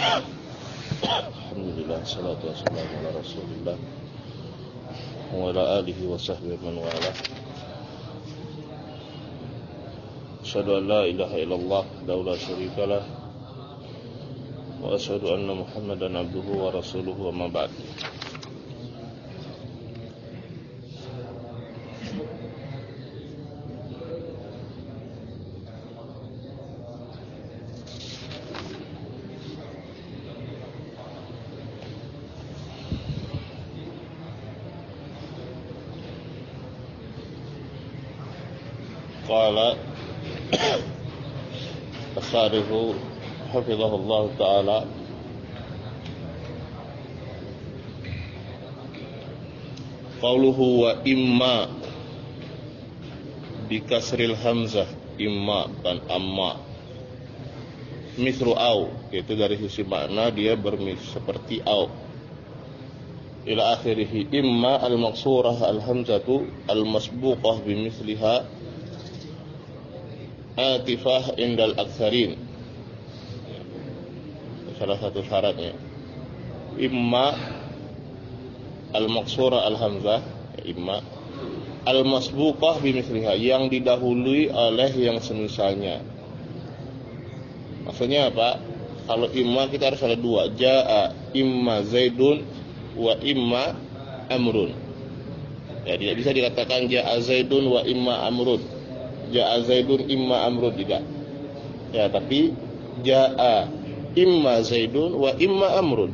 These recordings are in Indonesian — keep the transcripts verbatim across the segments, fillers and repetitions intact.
Alhamdulillah, salatu wassalamu ala Rasulillah wa ala alihi wa sahbihi man wala. Asyhadu an la ilaha illallah wa la syarikalah wa asyhadu anna Muhammadan abduhu wa rasuluhu, amma ba'd. Qala as-sarihu hafizahullah ta'ala qauluhu wa imma bikasril hamzah, imma dan amma misru au, yaitu dari sisi makna dia bermis seperti au, ila akhirih. Imma al-maqsurah al-hamzatu al-masbuqah bimisliha atifah indal aktsarin, salah satu syaratnya. Imma al-maqsurah al-hamzah, imma al-masbuqah bimisliha, yang didahului oleh yang semisalnya. Maksudnya apa? Kalau imma kita harus ada dua, jaa imma zaidun wa imma amrun. Ya, tidak bisa dikatakan jaa zaidun wa imma amrun, jaa zaidun imma amrun, tidak. Ya, tapi jaa imma zaidun wa imma amrun.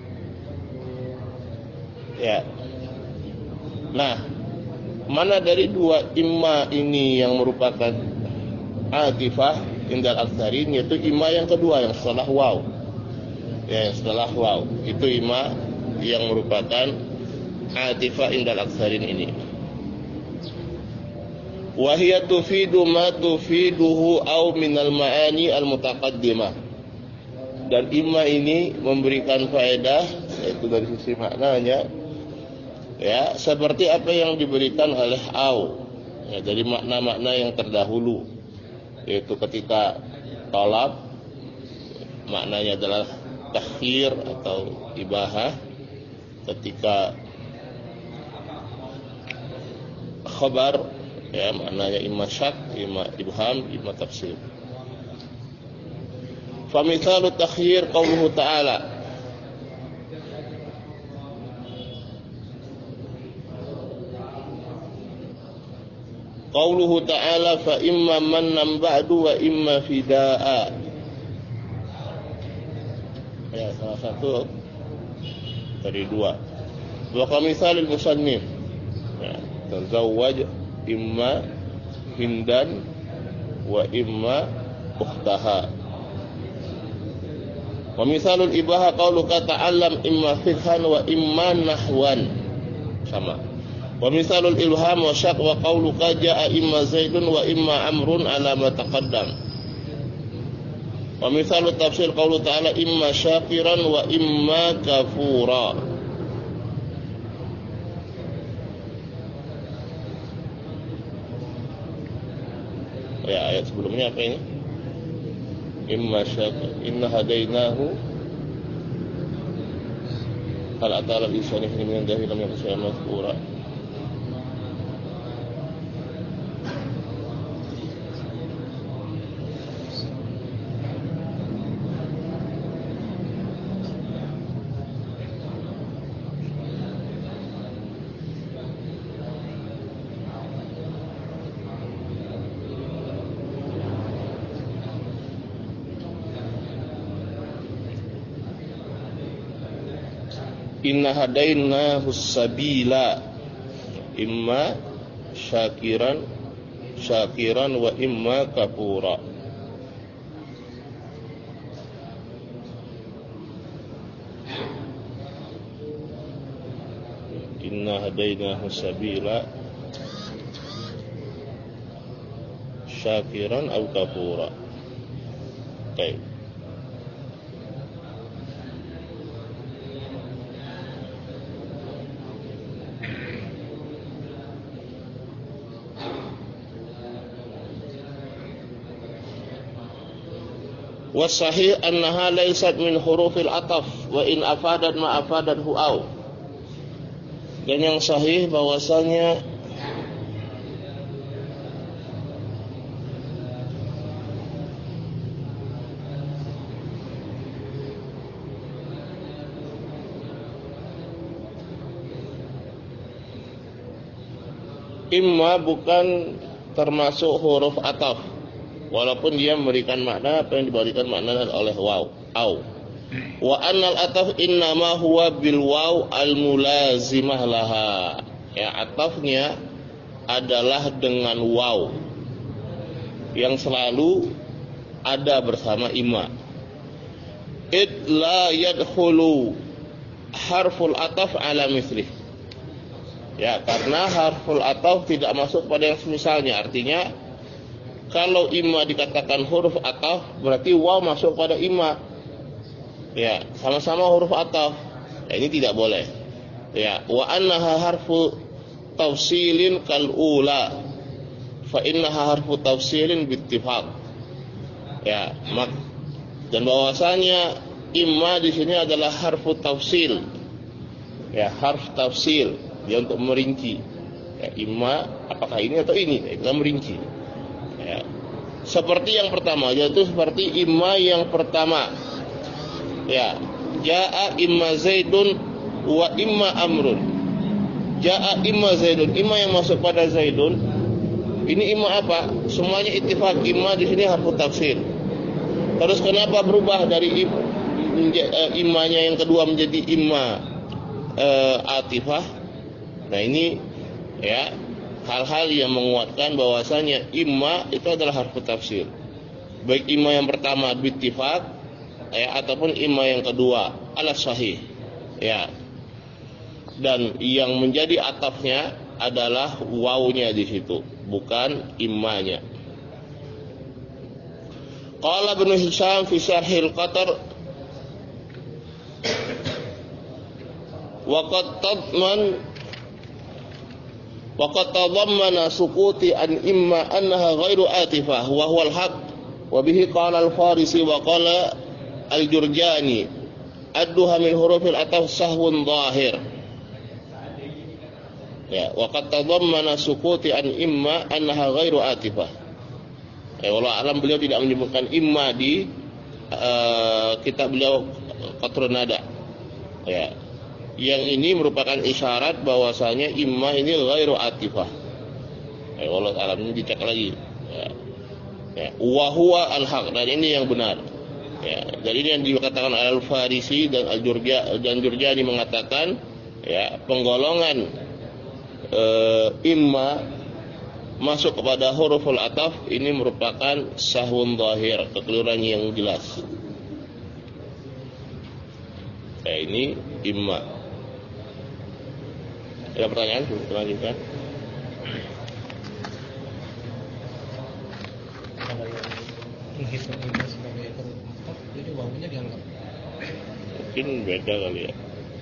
Ya. Nah, mana dari dua imma ini yang merupakan atifah indal aktsarin, yaitu imma yang kedua yang setelah waw. Ya, yang setelah waw. Itu imma yang merupakan atifah indal aktsarin ini. Wa hiya tufidu ma tufiduhu au minal ma'ani al-mutaqaddimah. Dan imma ini memberikan faedah, yaitu dari sisi maknanya, ya, seperti apa yang diberikan oleh au, ya, dari makna-makna yang terdahulu, yaitu ketika talab maknanya adalah takhir atau ibahah, ketika khabar, ya, maknanya imma syak, imma ibham, imma tafsir. Fa mithalu takhir qauluhu ta'ala, qauluhu ta'ala fa imma mannan ba'du wa imma fida'a. Ya, salah satu dari dua. Wa kamisalil musannif, ya, tazawwaj imma hindan wa imma ukhtaha. Wa misalul ibaha qauluka ta'allam imma fiqhan wa imma nahwan, sama. Wa misalul ilham wa syak wa qauluka jaa imma zaidun wa imma amrun ala ma taqaddam. Wa misalut tafsir qaulu ta'ala imma syakiran wa imma kafura. Ya, ayat sebelumnya apa ini? Imma syakir, inna hadainahu hal atala al-insani fi min dahi lam yakun syai'an mazkura. Inna hadainahu sabila imma syakiran syakiran wa imma kafura. Inna hadainahu sabila syakiran atau kafura. Baik. Wasahih annaha laysat min hurufil ataf wa in afadat ma afadathu aw. Dan yang sahih bahwasanya imma bukan termasuk huruf ataf, walaupun dia memberikan makna apa yang diberikan makna oleh waw, au. Wa annal ataf innama huwa bil waw al mulazimah laha. Ya, atafnya adalah dengan waw yang selalu ada bersama imma. Id la yadkhulu harful ataf ala mislih. Ya, karena harful ataf tidak masuk pada yang semisalnya. Artinya kalau imma dikatakan huruf ataf, berarti waw masuk pada imma. Ya, sama-sama huruf ataf. Ya, ini tidak boleh. Ya, wa annaha harfu tafsilin kal ula. Fa innaha harfu tafsilin bittifaq. Ya, mak dan bahwasanya imma di sini adalah harfu tafsil. Ya, harf tafsil. Dia untuk merinci, ya, imma apakah ini atau ini, ya, kita merinci. Ya. Seperti yang pertama, yaitu seperti imma yang pertama. Ya, jaa imma zaidun wa imma amrun. Jaa imma zaidun, imma yang masuk pada zaidun. Ini imma apa? Semuanya ittifaq. Imma di sini harfu tafsir. Terus kenapa berubah dari im, immanya yang kedua menjadi imma uh, atifah? Nah, ini ya hal-hal yang menguatkan bahwasanya imma itu adalah harfu tafsir. Baik imma yang pertama bittifaq ya ataupun imma yang kedua ala sahih. Ya. Dan yang menjadi atafnya adalah wawnya di situ, bukan immanya. Qala Ibnu Hisham fi Syarhil Qatar wa qad tadman وقد تضمن سقوط عن إما أنها غير آتفة وهو الحق وبه قال الفارسي وقال الجرجاني أدها من حروف العطف سهو ظاهر. Ya, وقد تضمن سقوط عن إما أنها غير آتفة. Ya, walau alam beliau tidak menyebutkan imma di uh, kitab beliau Qatrun Nada. Ya. Yang ini merupakan isyarat bahwasanya imma ini ghairu atifah. Ya, walau alam ini dicek lagi. Ya. Ya, wa huwa al-haq, dan ini yang benar. Ya, jadi ini yang dikatakan Al-Farisi dan Al-Jurja dan Jurjani mengatakan ya, penggolongan e, imma masuk kepada huruful ataf ini merupakan sahwun zahir, kekeliruan yang jelas. Ya, ini imma. Ada pertanyaan? Kita lanjutkan. Kalau yang menghitung imma sebagai huruf ataf, jadi wawunya dianggap mungkin beda kali ya.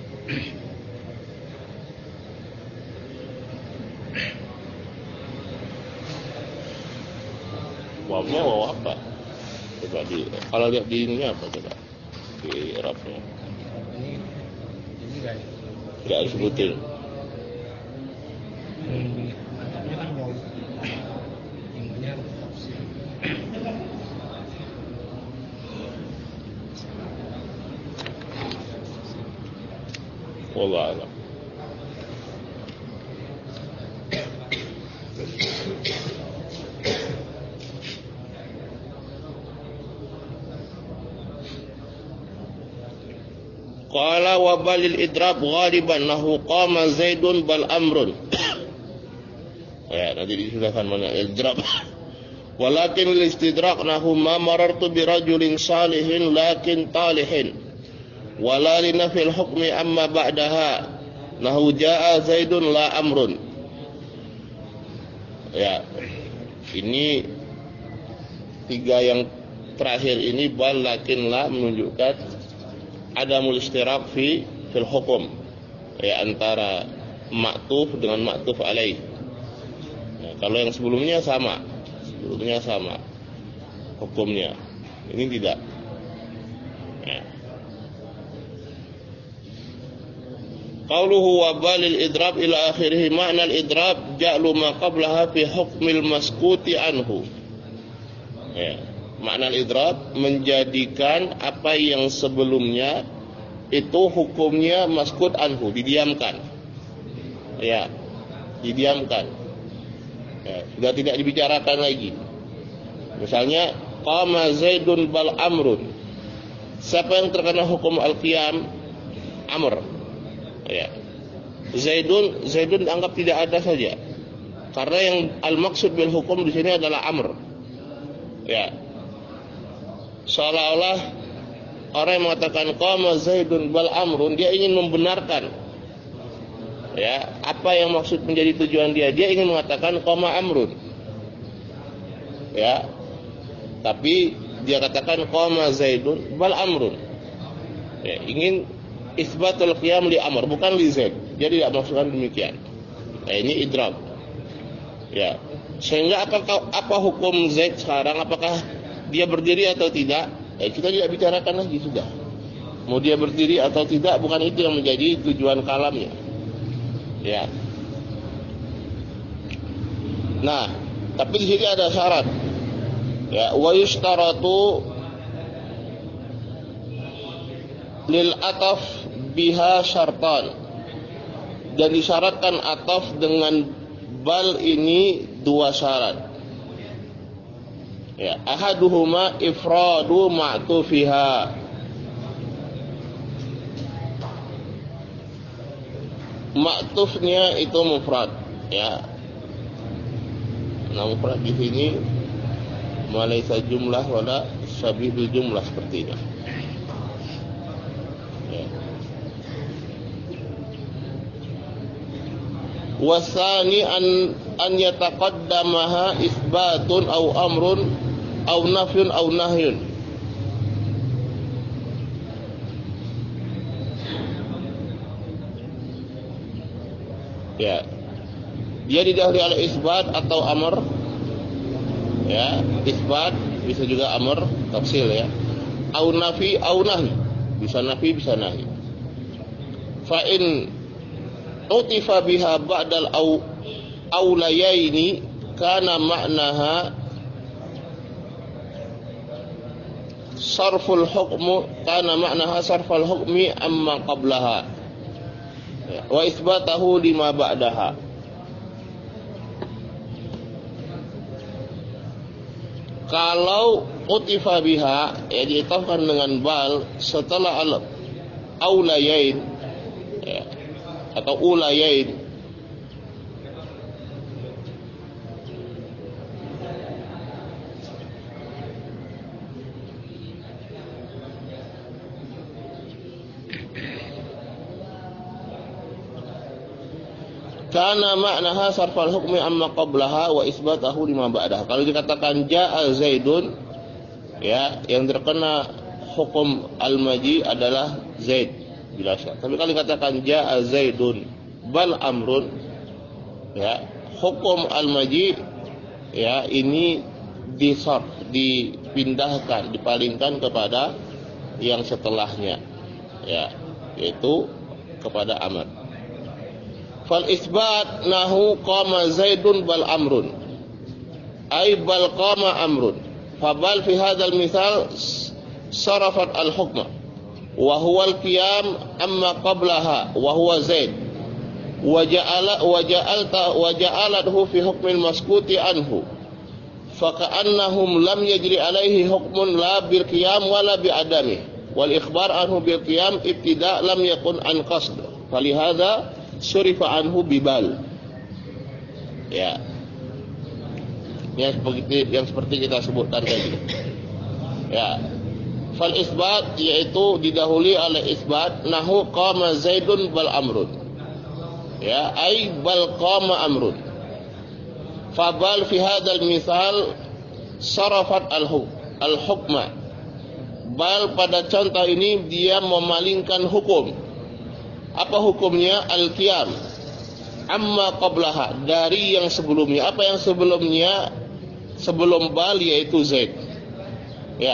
Wawnya waw apa? Coba di, kalau lihat di ininya apa coba? Di Arabnya. Ini ini enggak Enggak disebutin. Hmm, atapnya kan waw. Imanya tafsir. Wallah alam. Qala wa balil idrab ghaliban lahu qama zaidun bal amrun. Ya, nanti dijelaskan mana idrab. Walakin lil istidrak nahu ma marartu bi rajulin salihin lakin talihin. Wala li nafil hukmi amma ba'daha nahu jaa zaidun la amrun. Ya. Ini tiga yang terakhir ini bal lakin la menunjukkan adamul istirak fi fil hukum, ya, antara maktuf dengan maktuf alaih. Nah, kalau yang sebelumnya sama, sebelumnya sama hukumnya. Ini tidak. Ya. Qauluhu wa balil idrab ila akhirih, makna al-idrab ja'lu ma qablaha fi hukmil maskuti anhu. Ya. Makna al-idrab menjadikan apa yang sebelumnya itu hukumnya maskut anhu, didiamkan. Ya, didiamkan. Ya, sudah tidak dibicarakan lagi. Misalnya qama Zaidun bal amrun. Siapa yang terkena hukum al-qiyam? Amr. Ya. Zaidun Zaidun dianggap tidak ada saja. Karena yang al-maksud bil hukum di sini adalah Amr. Ya. Seolah-olah orang yang mengatakan qama Zaidun bal amrun, dia ingin membenarkan ya, apa yang maksud menjadi tujuan dia. Dia ingin mengatakan qama amrun. Ya. Tapi dia katakan qama Zaidun bal amrun. Ya, ingin isbatul qiyam li amr, bukan li Zaid. Jadi tidak maksudkan demikian. Nah, ini idrab. Ya. Sehingga apakah apa hukum Zaid sekarang? Apakah dia berdiri atau tidak? Eh, kita tidak bicarakan lagi, sudah. Mau dia berdiri atau tidak, bukan itu yang menjadi tujuan kalamnya. Ya. Nah, tapi di sini ada syarat. Ya, wa yushtaratu lil ataf biha syartan. Dan disyaratkan ataf dengan bal ini dua syarat. Ya, ahaduhuma ifradu ma'tufiha. Ma'tufnya itu mufrad, ya. Nah, mufrad di sini malaysa jumlah wala syabihul jumlah sepertinya. Ya. Wasani an an yataqaddamaha isbatun au amrun au nafyun au nahyun. Ya. Dia didahului oleh isbat atau amr. Ya, isbat bisa juga amr, tafsil ya. Au nafi au nahy. Bisa nafi bisa nahi. Fa in utifa biha ba'dal au aulayaini kana maknaha sarful hukmu, kana maknaha sarful hukmi amma qablaha wa isbatahu lima ba'daha. Kalau utifa biha, ya diitafkan dengan bal setelah al aulayain, ya, atau ulayain, karena maknaha sarfal hukmi amma qablaha wa isbatahu lima ba'daha. Kalau dikatakan ja'a Zaidun, ya, yang terkena hukum al-maji adalah Zaid bila syak. Tapi kalau dikatakan ja'a Zaidun bal amrun, ya, hukum al-maji, ya, ini disarf, dipindahkan, dipalingkan kepada yang setelahnya, ya, yaitu kepada amr. Fal isbat nahu qama Zaidun bal amrun, ay bal qama amrun. Fabal fi hadzal misal sarafat al hukma wa huwa al qiyam amma qablaha wa huwa Zaid wa ja'ala wa ja'alta wa ja'alathu fi hukmil maskuti anhu, fa ka'annahum lam yajri alaihi hukmun la bil qiyam wala bi adami wal ikhbar anhu bil qiyam ibtida' lam yakun an qasd, falihadza surifa anhu bibal. Ya, yang seperti yang seperti kita sebutkan tadi. Ya, fal isbat yaitu didahului oleh isbat nahu qama Zaidun bal amrun, ya, ai bal qama amrun. Fabal fi hadzal misal sarafat al hukm al hukma, bal pada contoh ini dia memalingkan hukum. Apa hukumnya? Al-qiyam amma qablaha, dari yang sebelumnya. Apa yang sebelumnya? Sebelum bal yaitu Zaid. Ya,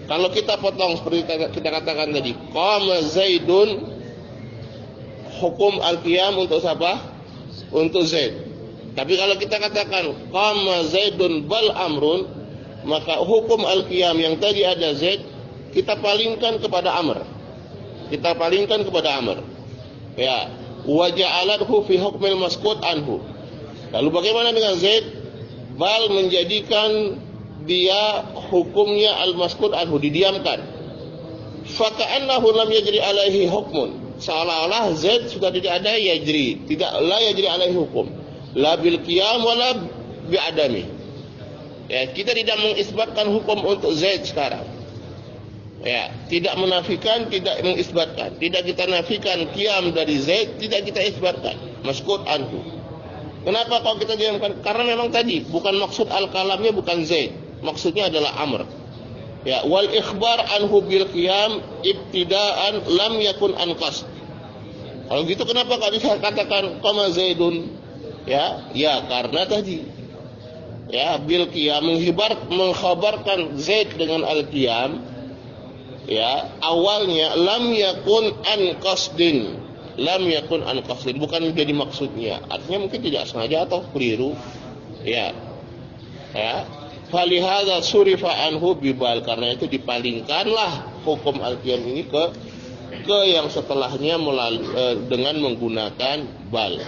Kalau kita potong seperti kita katakan tadi, qama Zaidun, hukum al-qiyam untuk siapa? Untuk Zaid. Tapi kalau kita katakan qama Zaidun bal amrun, maka hukum al-qiyam yang tadi ada Zaid kita palingkan kepada Amr. Kita palingkan kepada Amr. Ya, wa ja'alathu fi hukmil maskut anhu. Lalu bagaimana dengan Zaid? Bal menjadikan dia hukumnya al-maskut anhu, didiamkan. Fa ka'annahu lam yajri alaihi hukmun. Seolah-olah Zaid sudah tidak ada yajri, tidak la yajri alaihi hukum. La bil qiyam wala bi adami. Ya, kita tidak mengisbatkan hukum untuk Zaid sekarang. Ya, tidak menafikan, tidak mengisbatkan. Tidak kita nafikan qiyam dari Zaid, tidak kita isbatkan. Maskut anhu. Kenapa kalau kita diamkan? Karena memang tadi bukan maksud al-kalamnya bukan Zaid. Maksudnya adalah Amr. Ya, wal ikhbar anhu bil qiyam ibtidaan lam yakun an qasd. Kalau gitu kenapa kalau dikatakan qama Zaidun? Ya, ya karena tadi ya bil qiyam menghibar mengkhabarkan Zaid dengan al-qiyam. Ya, awalnya lam yakun an qasdin. Lam yakun an qasdin, bukan menjadi maksudnya. Artinya mungkin tidak sengaja atau keliru. Ya. Ya. Falihadza surifa anhu bibal, karena itu dipalingkanlah hukum al-qiyam ini ke ke yang setelahnya melalui, eh, dengan menggunakan bal.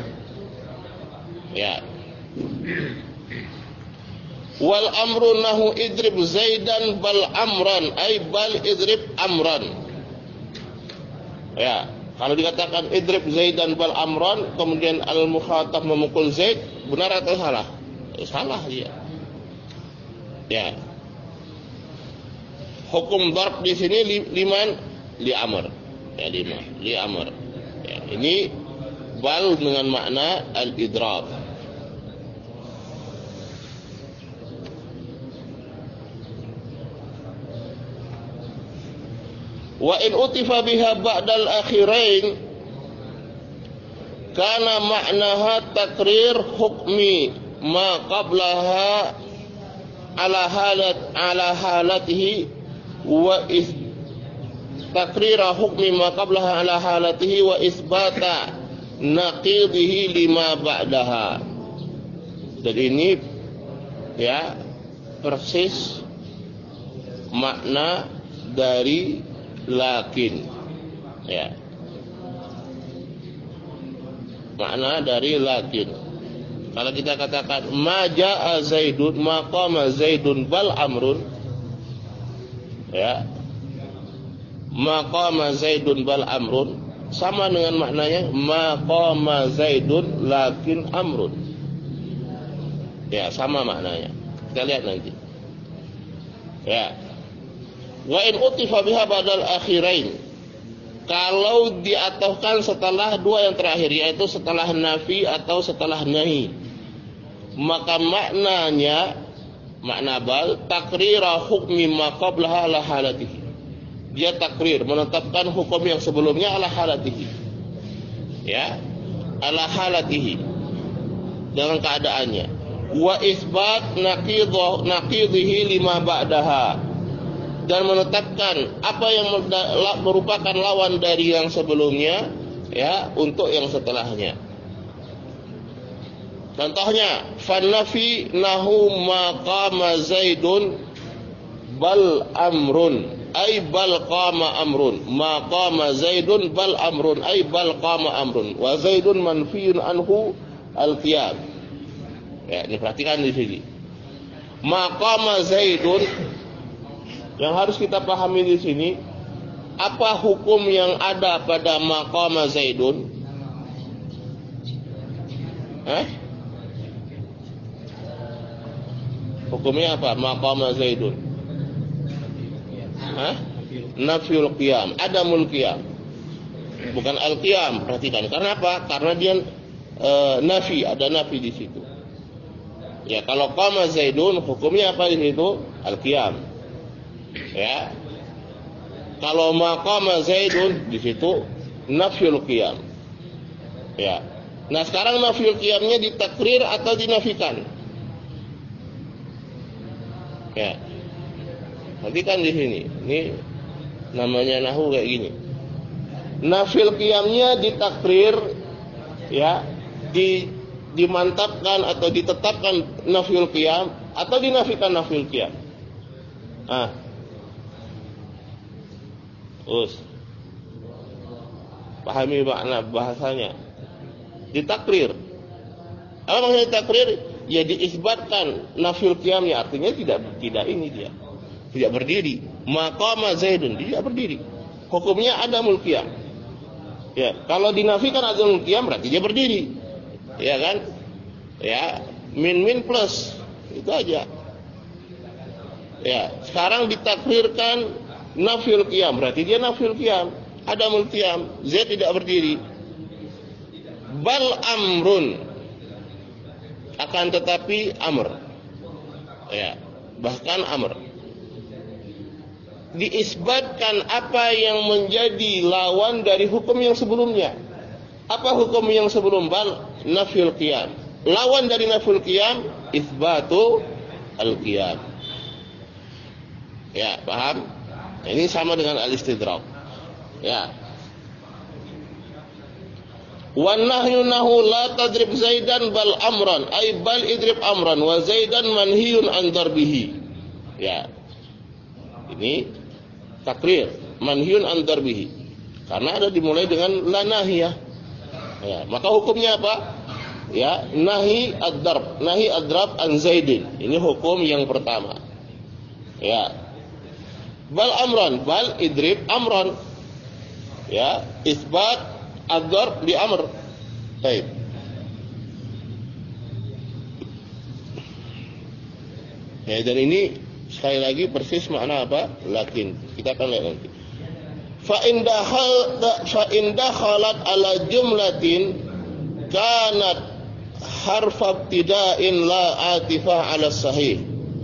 Ya. Wal amru nahu idrib Zaidan bal amran, ay bal idrib amran. Ya, kalau dikatakan idrib Zaidan bal amran, kemudian al mukhatab memukul Zaid, benar atau salah? Eh, salah dia. Ya. Hukum darb di sini li, liman li amr. Ya, lima li amr. Ya, ini bal dengan makna al idrab. Wa in utifa biha ba'dal akhirain kana ma'naha takrir hukmi ma qablaha ala halat ala halatihi wa is takrira hukmi ma qablaha ala halatihi wa isbata naqidihi lima ba'daha. Dan ini ya persis makna dari lakin, ya, makna dari lakin. Kalau kita katakan ma jaa Zaidun ma qama Zaidun bal amrun, ya, ma qama Zaidun bal amrun, sama dengan maknanya ma qama Zaidun lakin amrun. Ya, sama maknanya. Kita lihat nanti. Ya. Wa in utifa biha badal akhirain, kalau diatofkan setelah dua yang terakhir, yaitu setelah nafi atau setelah nahi, maka maknanya makna bal takrira hukmi ma qablaha ala halatihi. Dia takrir, menetapkan hukum yang sebelumnya ala halatihi. Ya, ala halatihi, dengan keadaannya. Wa isbat naqidhu naqidhihi lima ba'daha, dan menetapkan apa yang merupakan lawan dari yang sebelumnya, ya, untuk yang setelahnya. Contohnya, fannafi nahu ma qama Zaidun bal amrun, ay bal qama amrun. Ma qama Zaidun bal amrun, ay bal qama amrun. Wa Zaidun manfiyun anhu al-qiyam. Ya, ini perhatikan di sini. Ma qama Zaidun, yang harus kita pahami di sini, apa hukum yang ada pada maqama Zaidun? Eh? Hukumnya apa? Maqama Zaidun. Hah? Nafyul qiyam, adamul qiyam. Bukan al-qiyam, perhatikan. Karena apa? Karena dia e, nafi, ada nafi di situ. Ya, kalau qama Zaidun, hukumnya apa di situ? Al-qiyam. Ya, kalau maqama Zaidun di situ nafyul qiyam. Ya, nah sekarang nafyul qiyamnya ditakrir atau dinafikan? Ya, Perhatikan di sini. Ini namanya nahu kayak gini. Nafil qiyamnya ditakrir, ya, di dimantapkan atau ditetapkan nafil qiyam atau dinafikan nafil qiyam. Ah. Us. Pahami makna bahasanya. Ditakrir. Apa maksudnya takrir? Ya diisbatkan nafil qiyamnya, artinya tidak tidak ini dia. Tidak berdiri. Maqama Zaidun, dia tidak berdiri. Hukumnya adamul qiyam. Ya, kalau dinafikan adamul qiyam berarti dia berdiri. Ya kan? Ya, min min plus. Itu aja. Ya, sekarang ditakrirkan nafil qiyam, berarti dia nafil qiyam. Adamul qiyam, Zaid tidak berdiri. Bal amrun, akan tetapi amr. Ya, bahkan amr. Diisbatkan apa yang menjadi lawan dari hukum yang sebelumnya. Apa hukum yang sebelum bal? Nafil qiyam. Lawan dari nafil qiyam isbatu al-qiyam. Ya, paham? Ini sama dengan al-istidrak. Ya. Wan nahyu nahu la tadrib Zaidan bal amran, ay bal idrib amran wa Zaidan manhiyun an darbihi. Ya. Ini takrir, manhiyun an darbihi. Karena ada dimulai dengan la nahiyah. Ya, maka hukumnya apa? Ya, nahi ad-darb, nahi ad-darb an Zaidin. Ini hukum yang pertama. Ya. Bal amran, bal idrib amran. Ya, isbat ad-darb di amr. Baik. Ya, dan ini sekali lagi persis makna apa? Lakin. Kita akan lihat nanti. Fa in dakhal fa in dakhalat ala jumlatin kanat harf ibtida'in la atifah ala sahih.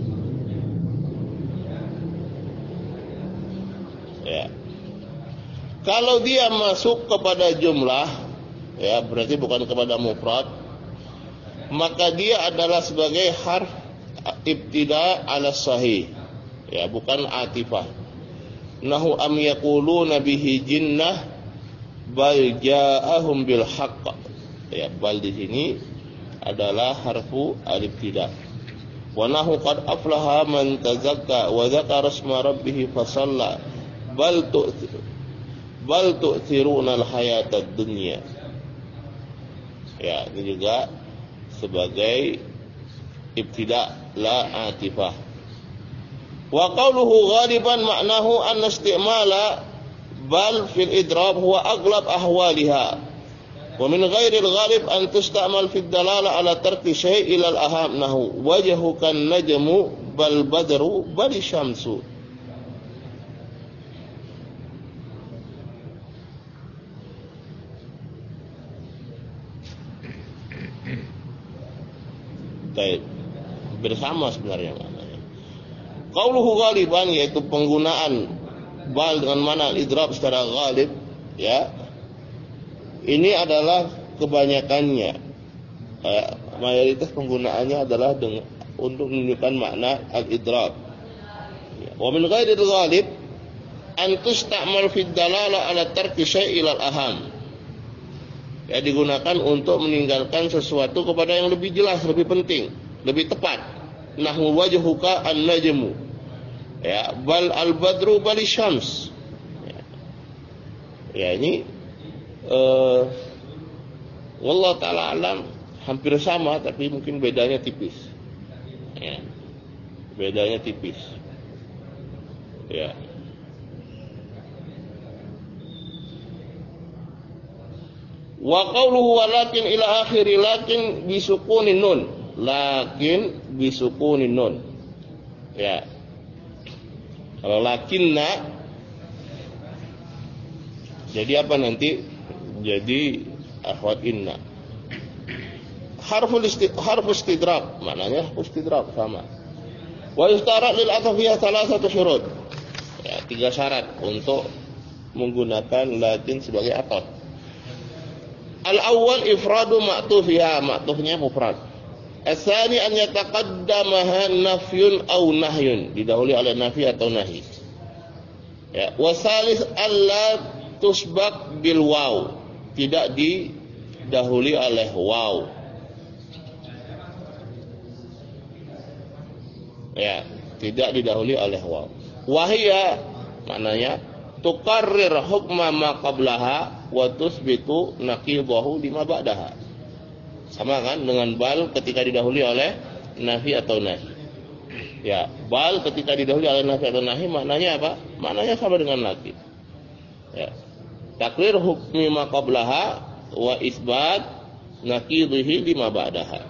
Ya. Kalau dia masuk kepada jumlah, ya berarti bukan kepada mufrad, maka dia adalah sebagai harf ibtida' ala sahih, ya bukan atifah. Nahu am yaquluna bihi jinnah bal ja'ahum bil haqq. Ya, bal di sini adalah harfu al-ibtida'. Wa nahu qad aflaha man tazakka wa dzakara isma rabbih fa shalla bal tu'thir bal tu'thiruna al-hayata ad-dunya. Ya, ini juga sebagai ibtida' la atifah. Wa qawluhu ghaliban ma'nahu anna istimala bal fil idrab huwa aglab ahwaliha. Wa min ghairi al-ghalib an tustamal fi ad-dalala ala tarki syai' ila al-aham nahu wajhuka an-najmu bal badru bal syamsu. Baik. Bersama sebenarnya maknanya. Qauluhu ghaliban, yaitu penggunaan bal dengan mana idrab secara ghalib, ya. Ini adalah kebanyakannya, eh, mayoritas penggunaannya adalah dengan, untuk menunjukkan makna al-idrab. Wa min ghairi al-ghalib an tusta'mal fi ad-dalala ala tarki syai'il al-aham. Ya, digunakan untuk meninggalkan sesuatu kepada yang lebih jelas, lebih penting, lebih tepat. Nahwu wajhuka an-najmu, ya bal al-badru bal syams. Ya, ya ini uh, wallahu taala alam hampir sama, tapi mungkin bedanya tipis. Ya, bedanya tipis. Ya. Wa qawluhu walakin ila akhiri lakin bisukunin nun. Lakin bisukunin nun. Ya. Kalau lakinna jadi apa nanti? Jadi akhwat inna. Harful istid harful istidrak, maknanya istidrak sama. Wa yustarat lil atafiyah salasatu syurut. Ya, tiga syarat untuk menggunakan lakin sebagai ataf. Al-awwal ifradu ma'tuf, ya ma'tufnya mufrad. Asani an yataqaddamaha nafyun aw nahyun, didahului oleh nafi atau nahi. Ya, wasalis alla tusbaq bil waw, tidak didahului oleh waw. Ya, tidak didahului oleh waw. Wahia maknanya tuqarrir hukma ma qablaha wa tusbitu naqidahu lima ba'daha. Sama kan dengan bal ketika didahului oleh nafi atau nahi. Ya, bal ketika didahului oleh nafi atau nahi maknanya apa? Maknanya sama dengan nafi. Ya. Takrir hukmi ma qablaha wa isbat naqidihi lima ba'daha.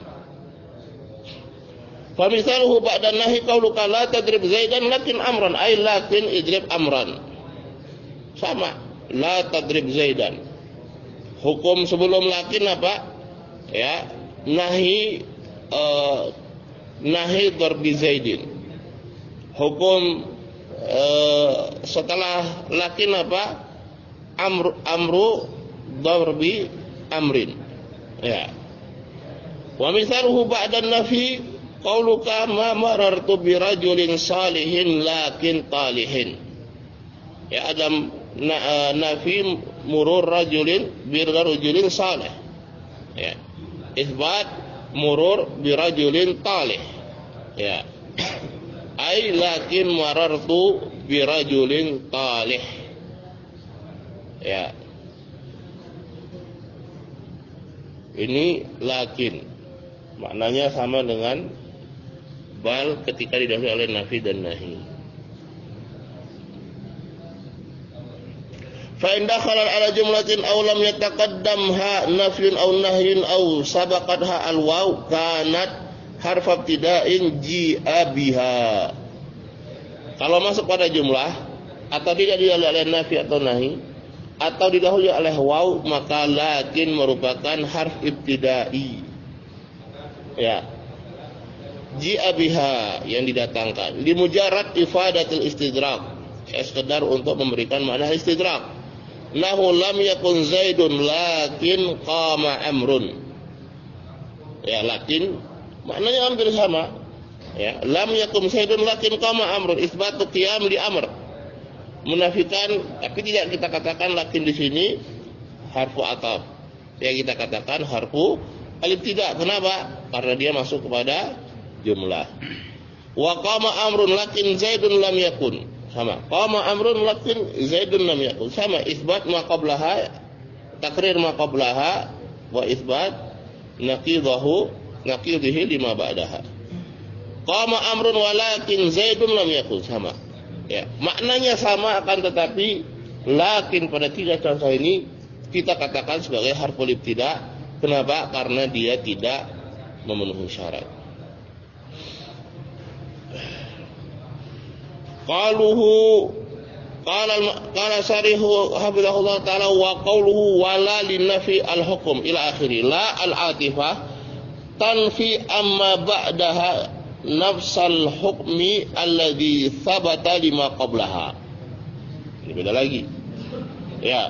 Fa misaluhu ba'da nahi qauluka la tadrib zaidan lakin amran, ay lakin idrib amran. Sama, la tadrib zaidan. Hukum sebelum lakin apa? Ya, nahi uh, nahi darbi zaidin. Hukum uh, setelah lakin apa? Amru amru darbi amrin. Ya. Wa misaluhu ba'da nafi qauluka ma marartu bi rajulin salihin lakin talihin. Ya, ada na, uh, nafi murur rajulin bi rajulin salih. Ya. Isbat murur birajulin talih. Ya. Ai lakin marartu birajulin talih. Ya. Ini lakin. Maknanya sama dengan bal ketika didahului oleh nafi dan nahi. Fa in dakhala ala jumlatin aw lam yataqaddamha nafyun aw nahyun aw sabaqatha al-waw kanat harfa ibtida'in ji'a biha. Kalau masuk pada jumlah atau tidak didahului oleh nafi atau nahi atau didahului oleh waw, maka lakin merupakan harf ibtida'i. Ya. Ji'a biha yang didatangkan. Li mujarrad ifadatil istidrak. Ya, sekedar untuk memberikan makna istidrak. Nahu lam yakun zaidun lakin qama amrun. Ya, lakin maknanya hampir sama. Ya, lam yakun zaidun lakin qama amrun, isbatu qiyam li amr. Menafikan, tapi tidak kita katakan lakin di sini harfu ataf. Yang kita katakan harfu al-ibtida. Kenapa? Karena dia masuk kepada jumlah. Wa qama amrun lakin zaidun lam yakun. Sama. Qama amrun lakin zaidun lam yakun. Sama, isbat ma qablaha, takrir ma qablaha wa isbat naqidahu naqidihi lima ba'daha. Qama amrun walakin zaidun lam yakun. Sama. Ya, maknanya sama akan tetapi lakin pada tiga contoh ini kita katakan sebagai harful ibtida. Kenapa? Karena dia tidak memenuhi syarat. Qaluhu qala qala sarihu hafizahullah taala wa qawluhu wala linafi al-hukm ila akhiri la al-atifah tanfi amma ba'daha nafsal hukmi alladhi thabata lima qablaha. Ini beda lagi. Ya.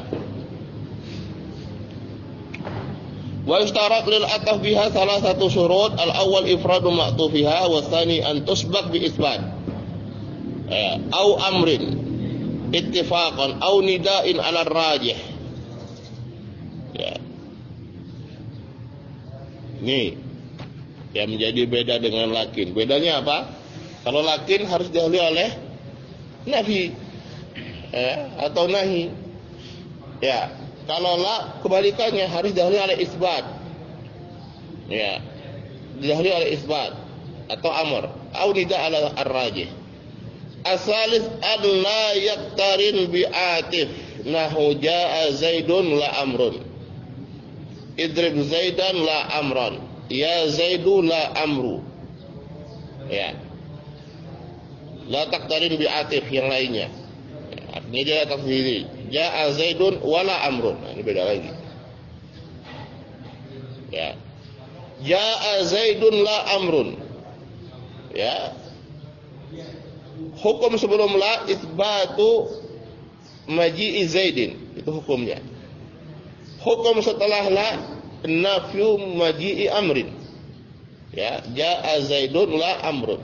Wa ishtarat lil ataf biha salah satu syurut, al-awwal ifradu ma'tufiha wa tsani an tusbaq bi isbat. Ya, au amrin ittifaqan au nida'in 'ala rajih. Ya. Ini yang menjadi beda dengan lakin. Bedanya apa? Kalau lakin harus didahului oleh nafi, ya, atau nahi. Ya, kalau la kebalikannya harus didahului oleh isbat. Ya, didahului oleh isbat atau amr, au nida' 'ala ar-rajih. Asalis an la yaktarin bi'atif nahu ja'a zaidun la amrun, idrib zaidan la amran, ya zaidu la amru. Ya, la taktarin bi'atif yang lainnya. Ya, artinya dia datang sendiri. Ja'a zaidun wala amrun. Nah, ini beda lagi. Ya, ja'a zaidun la amrun. Ya, hukum sebelum la isbatu maji'i zaidin, itu hukumnya. Hukum setelah la nafyu maji'i amrin. Ya, jaa Zaidun la Amrun.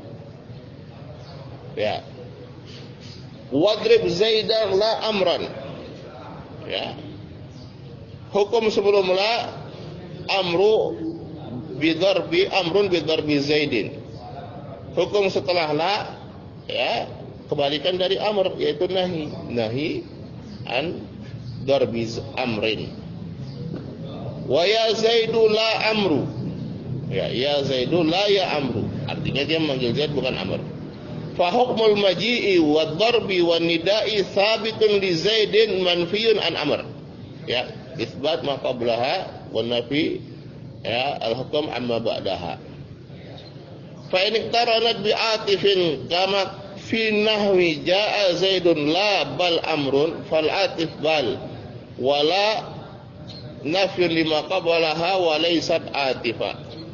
Ya. Wadrib Zaidan la Amran. Ya. Hukum sebelum la amru bidarbi amrun bidarbi Zaidin. Hukum setelah la ya kebalikan dari amr yaitu nahi. Nahi an darbi amrin. Wa ya Zaidu la amru. Ya, ya Zaidu la ya amru. Artinya dia memanggil Zaid bukan amr. Fa hukmul maji'i wad darbi wan nida'i sabitun li Zaidin manfiyun an amr. Ya, isbat ma qablaha wan nafi ya al-hukm amma ba'daha. Fa in iktaranat bi atifin kama fi nahwi jaa Zaidun la bal amrun fal atif bal wala nafyun lima qablaha wa laysat atifa.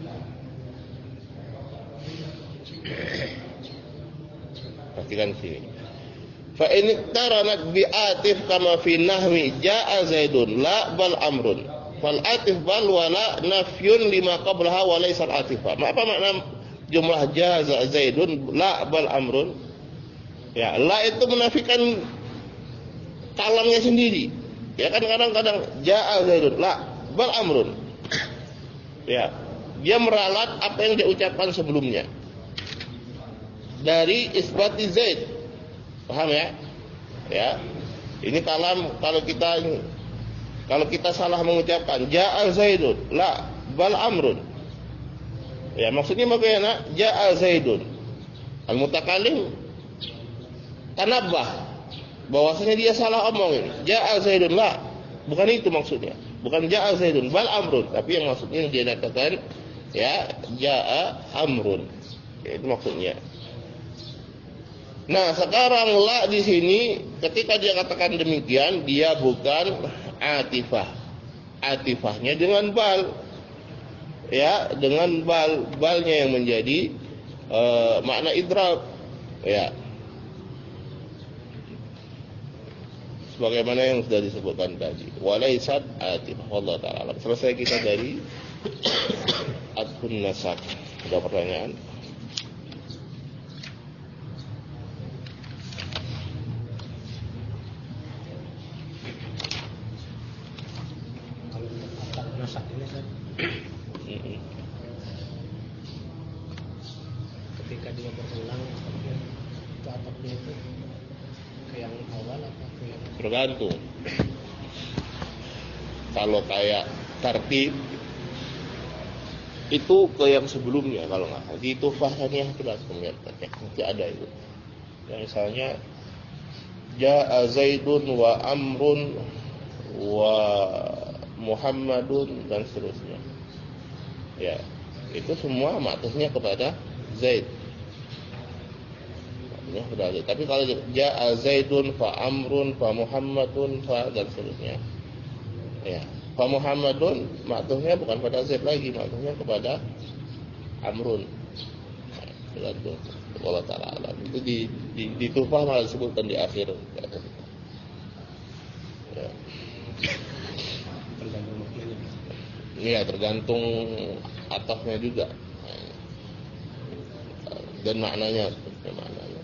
Perhatikan sini. Fa in iktaranat bi atif kama fi nahwi jaa Zaidun la bal amrun fal atif bal wala nafyun lima qablaha wa laysat atifa. Apa makna jumlah jaa Zaidun la bal amrun? Ya, la itu menafikan kalamnya sendiri. Ya kan kadang-kadang jaa Zaidun la bal amrun. Ya, dia meralat apa yang dia ucapkan sebelumnya. Dari isbati Zaid. Paham ya? Ya. Ini kalam kalau kita kalau kita salah mengucapkan jaa Zaidun la bal amrun. Ya, maksudnya bagaimana? Jaa Zaidun. Al-mutakallim tanabbah bahwasanya dia salah omong. Jaa Zaidun la. Bukan itu maksudnya. Bukan jaa Zaidun bal amrun, tapi yang maksudnya yang dia katakan ya jaa amrun. Ya, itu maksudnya. Nah, sekarang la di sini ketika dia katakan demikian, dia bukan atifah. Atifahnya dengan bal. Ya, dengan bal, balnya yang menjadi uh, makna idrab. Ya. Sebagaimana yang sudah disebutkan tadi. Walaysat atifah. Wallahu ta'ala. Selesai kita dari Adhun Nasak. Ada pertanyaan? Ketika dia berulang itu atapnya itu ke yang awal atau ke yang tergantung. Kalau kayak tartib itu ke yang sebelumnya, kalau nggak di itu fahaniyah itu langsung lihat nanti ada itu. Yang misalnya jaa Zaidun wa Amrun wa Muhammadun dan seterusnya. Ya, itu semua maksudnya kepada Zaid. Ya, sudah ada. Tapi kalau jaa Zaidun fa Amrun fa Muhammadun fa dan seterusnya. Ya, fa Muhammadun maksudnya bukan pada Zaid lagi, maksudnya kepada Amrun. Tergantung. Allah Ta'ala alam. Itu di di, di Tufah malah disebutkan di akhir. Ya. tergantung maknanya. Iya, tergantung atafnya juga. Dan maknanya, maknanya.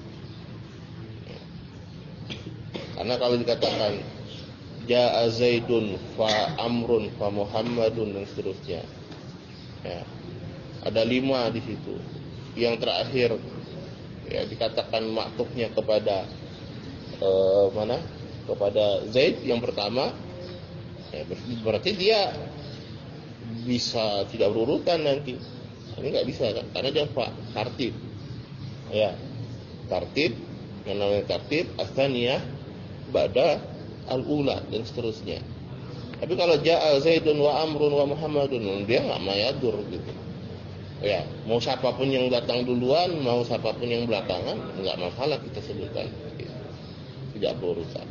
Karena kalau dikatakan jaa Zaidun fa Amrun fa Muhammadun dan seterusnya, ya, ada lima di situ. Yang terakhir, ya, dikatakan maktufnya kepada eh, mana? Kepada Zaid yang pertama, ya, berarti dia bisa tidak berurutan nanti. Ini nggak bisa kan? Karena dia fa tartib. Ya, tartib, yang namanya tartib asaniyah ba'da al-ula dan seterusnya. Tapi kalau jaa Zaidun wa Amrun wa Muhammadun, dia nggak mayadur gitu. Ya, mau siapapun yang datang duluan, mau siapapun yang belakangan, nggak masalah kita sebutkan. Gitu. Tidak berurusan.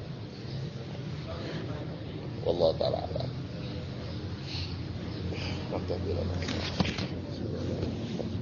Wallahu ta'ala a'lam. Maka bila